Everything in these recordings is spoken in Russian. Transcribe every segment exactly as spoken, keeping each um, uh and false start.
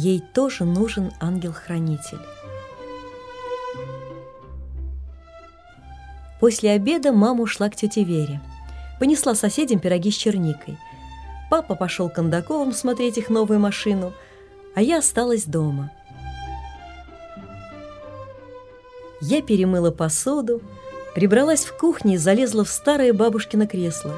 Ей тоже нужен ангел-хранитель. После обеда мама ушла к тете Вере. Понесла соседям пироги с черникой. Папа пошел к Кондаковым смотреть их новую машину, а я осталась дома. Я перемыла посуду, прибралась в кухне и залезла в старое бабушкино кресло.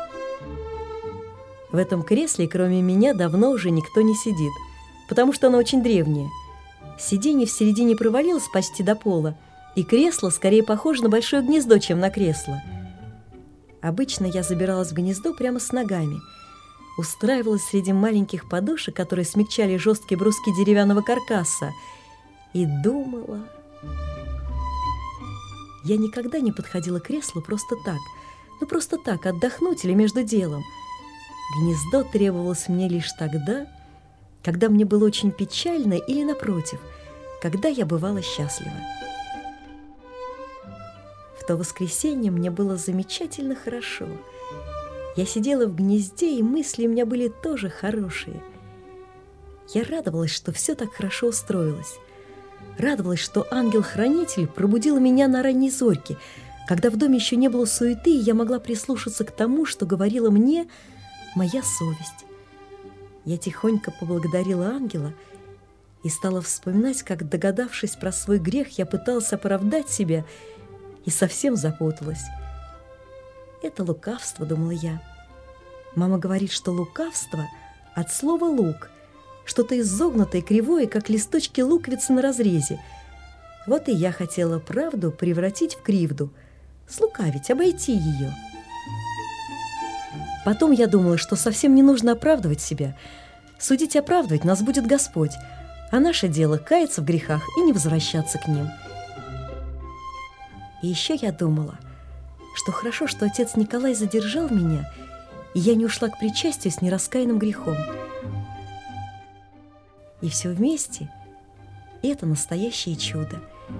В этом кресле, кроме меня, давно уже никто не сидит, потому что оно очень древнее. Сиденье в середине провалилось почти до пола, и кресло скорее похоже на большое гнездо, чем на кресло. Обычно я забиралась в гнездо прямо с ногами, устраивалась среди маленьких подушек, которые смягчали жесткие бруски деревянного каркаса, и думала. Я никогда не подходила к креслу просто так, ну просто так, отдохнуть или между делом. Гнездо требовалось мне лишь тогда, когда мне было очень печально или, напротив, когда я бывала счастлива. В то воскресенье мне было замечательно хорошо. Я сидела в гнезде, и мысли у меня были тоже хорошие. Я радовалась, что все так хорошо устроилось. Радовалась, что ангел-хранитель пробудил меня на ранней зорьке, когда в доме еще не было суеты, и я могла прислушаться к тому, что говорила мне моя совесть. Я тихонько поблагодарила ангела и стала вспоминать, как, догадавшись про свой грех, я пыталась оправдать себя и совсем запуталась. Это лукавство, думала я. Мама говорит, что лукавство от слова «лук», что-то изогнутое, кривое, как листочки луковицы на разрезе. Вот и я хотела правду превратить в кривду, слукавить, обойти ее. Потом я думала, что совсем не нужно оправдывать себя. Судить и оправдывать нас будет Господь, а наше дело каяться в грехах и не возвращаться к ним. И еще я думала, что хорошо, что отец Николай задержал меня, и я не ушла к причастию с нераскаянным грехом. И все вместе – это настоящее чудо.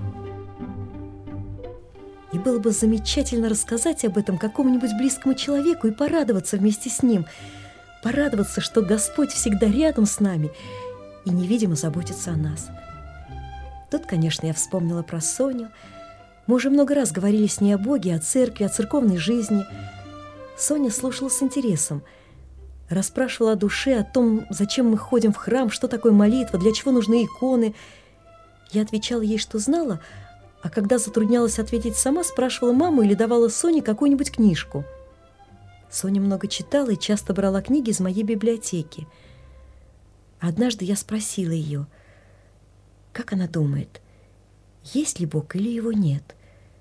И было бы замечательно рассказать об этом какому-нибудь близкому человеку и порадоваться вместе с ним, порадоваться, что Господь всегда рядом с нами и невидимо заботится о нас. Тут, конечно, я вспомнила про Соню. Мы уже много раз говорили с ней о Боге, о церкви, о церковной жизни. Соня слушала с интересом, расспрашивала о душе, о том, зачем мы ходим в храм, что такое молитва, для чего нужны иконы. Я отвечала ей, что знала, а когда затруднялась ответить сама, спрашивала маму или давала Соне какую-нибудь книжку. Соня много читала и часто брала книги из моей библиотеки. Однажды я спросила ее, как она думает, есть ли Бог или его нет.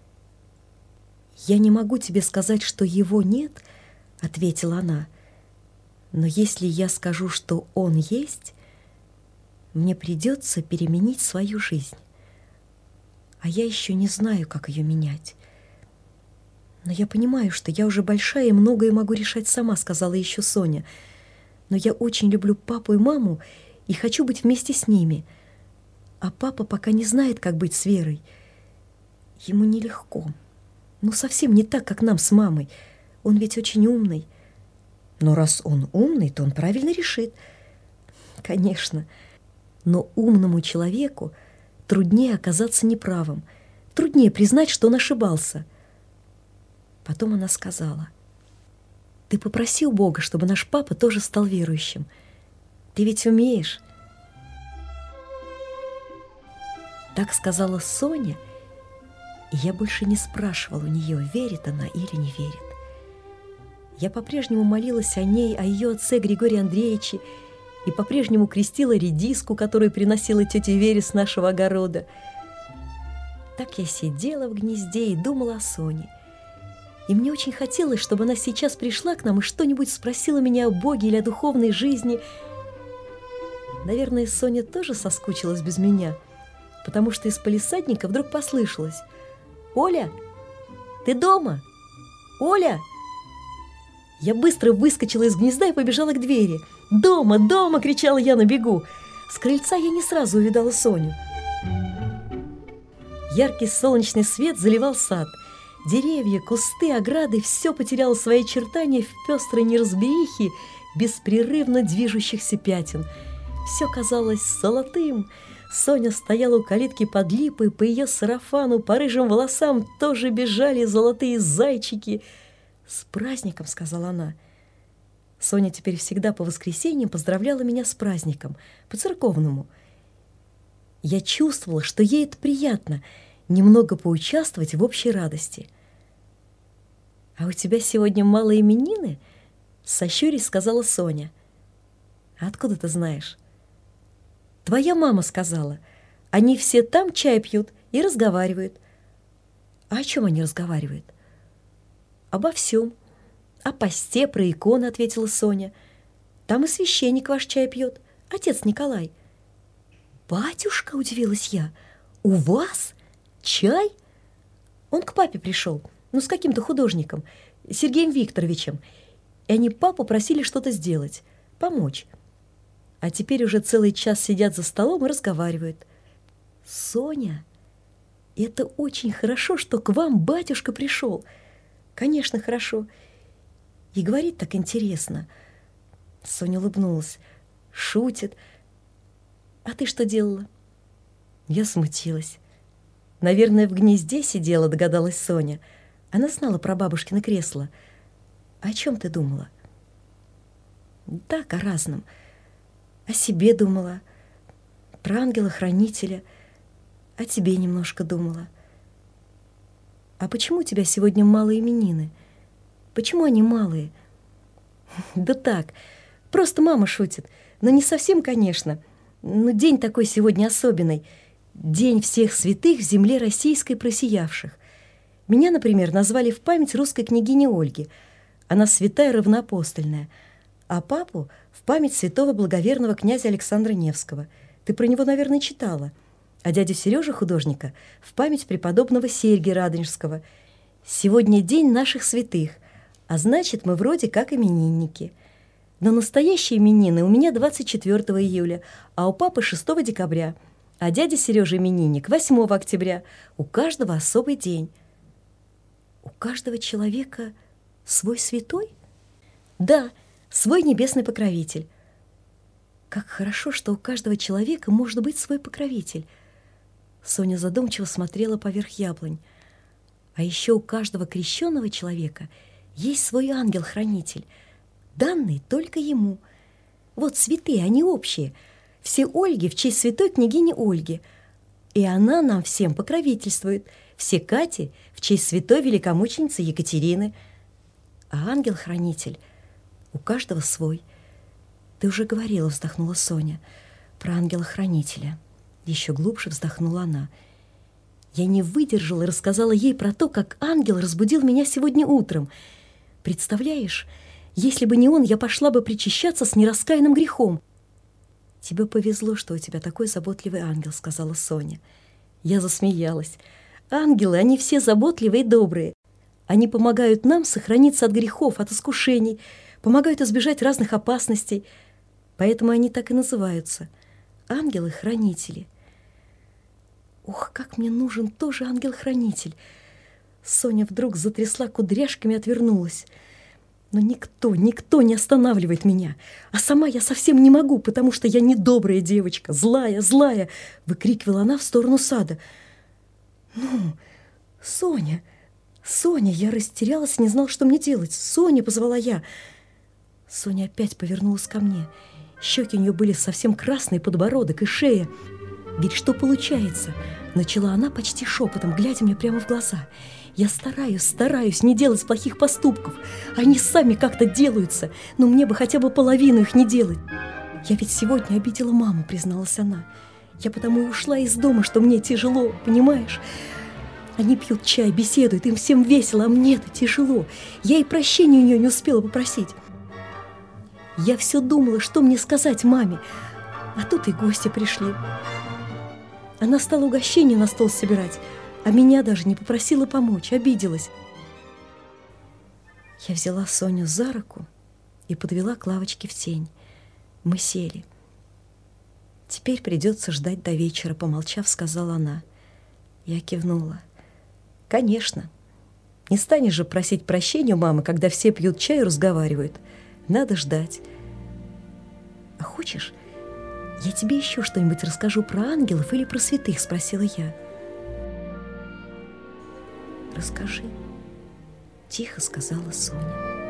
«Я не могу тебе сказать, что его нет», — ответила она, «но если я скажу, что он есть, мне придется переменить свою жизнь. А я еще не знаю, как ее менять. Но я понимаю, что я уже большая и многое могу решать сама», — сказала еще Соня. «Но я очень люблю папу и маму и хочу быть вместе с ними. А папа пока не знает, как быть с Верой. Ему нелегко. Ну, совсем не так, как нам с мамой. Он ведь очень умный. Но раз он умный, то он правильно решит». Конечно, но умному человеку труднее оказаться неправым, труднее признать, что он ошибался. Потом она сказала, «Ты попроси у Бога, чтобы наш папа тоже стал верующим. Ты ведь умеешь». Так сказала Соня, и я больше не спрашивала у нее, верит она или не верит. Я по-прежнему молилась о ней, о ее отце Григории Андреевиче, и по-прежнему крестила редиску, которую приносила тетя Вере с нашего огорода. Так я сидела в гнезде и думала о Соне. И мне очень хотелось, чтобы она сейчас пришла к нам и что-нибудь спросила меня о Боге или о духовной жизни. Наверное, Соня тоже соскучилась без меня, потому что из палисадника вдруг послышалось: «Оля, ты дома? Оля!» Я быстро выскочила из гнезда и побежала к двери. «Дома, дома!» — кричала я на бегу. С крыльца я не сразу увидала Соню. Яркий солнечный свет заливал сад. Деревья, кусты, ограды — все потеряло свои очертания в пестрой неразберихе беспрерывно движущихся пятен. Все казалось золотым. Соня стояла у калитки под липой, по ее сарафану, по рыжим волосам тоже бежали золотые зайчики. «С праздником!» — сказала она. Соня теперь всегда по воскресеньям поздравляла меня с праздником, по-церковному. Я чувствовала, что ей это приятно, немного поучаствовать в общей радости. «А у тебя сегодня мало именины?» — сощурясь сказала Соня. «А откуда ты знаешь?» «Твоя мама сказала. Они все там чай пьют и разговаривают». «А о чем они разговаривают?» «Обо всем. О посте, про иконы», — ответила Соня. «Там и священник ваш чай пьет, отец Николай». «Батюшка!» — удивилась я. «У вас чай?» Он к папе пришел, ну, с каким-то художником, Сергеем Викторовичем, и они папу просили что-то сделать, помочь. А теперь уже целый час сидят за столом и разговаривают. «Соня, это очень хорошо, что к вам батюшка пришел». «Конечно, хорошо. И говорит так интересно». Соня улыбнулась. «Шутит. А ты что делала?» Я смутилась. «Наверное, в гнезде сидела», — догадалась Соня. Она знала про бабушкино кресло. «О чем ты думала?» «Так, о разном. О себе думала, про ангела-хранителя, о тебе немножко думала». «А почему у тебя сегодня мало именины? Почему они малые?» «Да так, просто мама шутит. Но не совсем, конечно. Но день такой сегодня особенный. День всех святых в земле российской просиявших. Меня, например, назвали в память русской княгини Ольги. Она святая равноапостольная. А папу в память святого благоверного князя Александра Невского. Ты про него, наверное, читала. А дядю Сережу художника в память преподобного Сергия Радонежского. Сегодня день наших святых, а значит, мы вроде как именинники. Но настоящие именины у меня двадцать четвёртого июля, а у папы шестого декабря, а дядя Сережа именинник восьмого октября. У каждого особый день». «У каждого человека свой святой?» «Да, свой небесный покровитель». «Как хорошо, что у каждого человека может быть свой покровитель». Соня задумчиво смотрела поверх яблонь. «А еще у каждого крещенного человека есть свой ангел-хранитель, данный только ему. Вот святые, они общие. Все Ольги в честь святой княгини Ольги. И она нам всем покровительствует. Все Кати в честь святой великомученицы Екатерины. А ангел-хранитель у каждого свой». «Ты уже говорила», — вздохнула Соня, — «про ангела-хранителя». Еще глубже вздохнула она. Я не выдержала и рассказала ей про то, как ангел разбудил меня сегодня утром. Представляешь, если бы не он, я пошла бы причащаться с нераскаянным грехом. «Тебе повезло, что у тебя такой заботливый ангел», — сказала Соня. Я засмеялась. «Ангелы, они все заботливые и добрые. Они помогают нам сохраниться от грехов, от искушений, помогают избежать разных опасностей. Поэтому они так и называются — ангелы-хранители». Ох, как мне нужен тоже ангел-хранитель! Соня вдруг затрясла кудряшками и отвернулась. Но никто, никто не останавливает меня. А сама я совсем не могу, потому что я недобрая девочка, злая, злая, выкрикивала она в сторону сада. «Ну, Соня, Соня!» Я растерялась и не знала, что мне делать. «Соня!» — позвала я. Соня опять повернулась ко мне. Щеки у нее были совсем красные, подбородок и шея. «Ведь что получается?» — начала она почти шепотом, глядя мне прямо в глаза. «Я стараюсь, стараюсь не делать плохих поступков. Они сами как-то делаются, но мне бы хотя бы половину их не делать. Я ведь сегодня обидела маму», — призналась она. «Я потому и ушла из дома, что мне тяжело, понимаешь? Они пьют чай, беседуют, им всем весело, а мне-то тяжело. Я и прощения у нее не успела попросить. Я все думала, что мне сказать маме, а тут и гости пришли. Она стала угощение на стол собирать, а меня даже не попросила помочь, обиделась». Я взяла Соню за руку и подвела к лавочке в тень. Мы сели. «Теперь придется ждать до вечера», — помолчав, сказала она. Я кивнула. «Конечно. Не станешь же просить прощения у мамы, когда все пьют чай и разговаривают. Надо ждать. А хочешь, «Я тебе еще что-нибудь расскажу про ангелов или про святых?» — спросила я. «Расскажи», — тихо сказала Соня.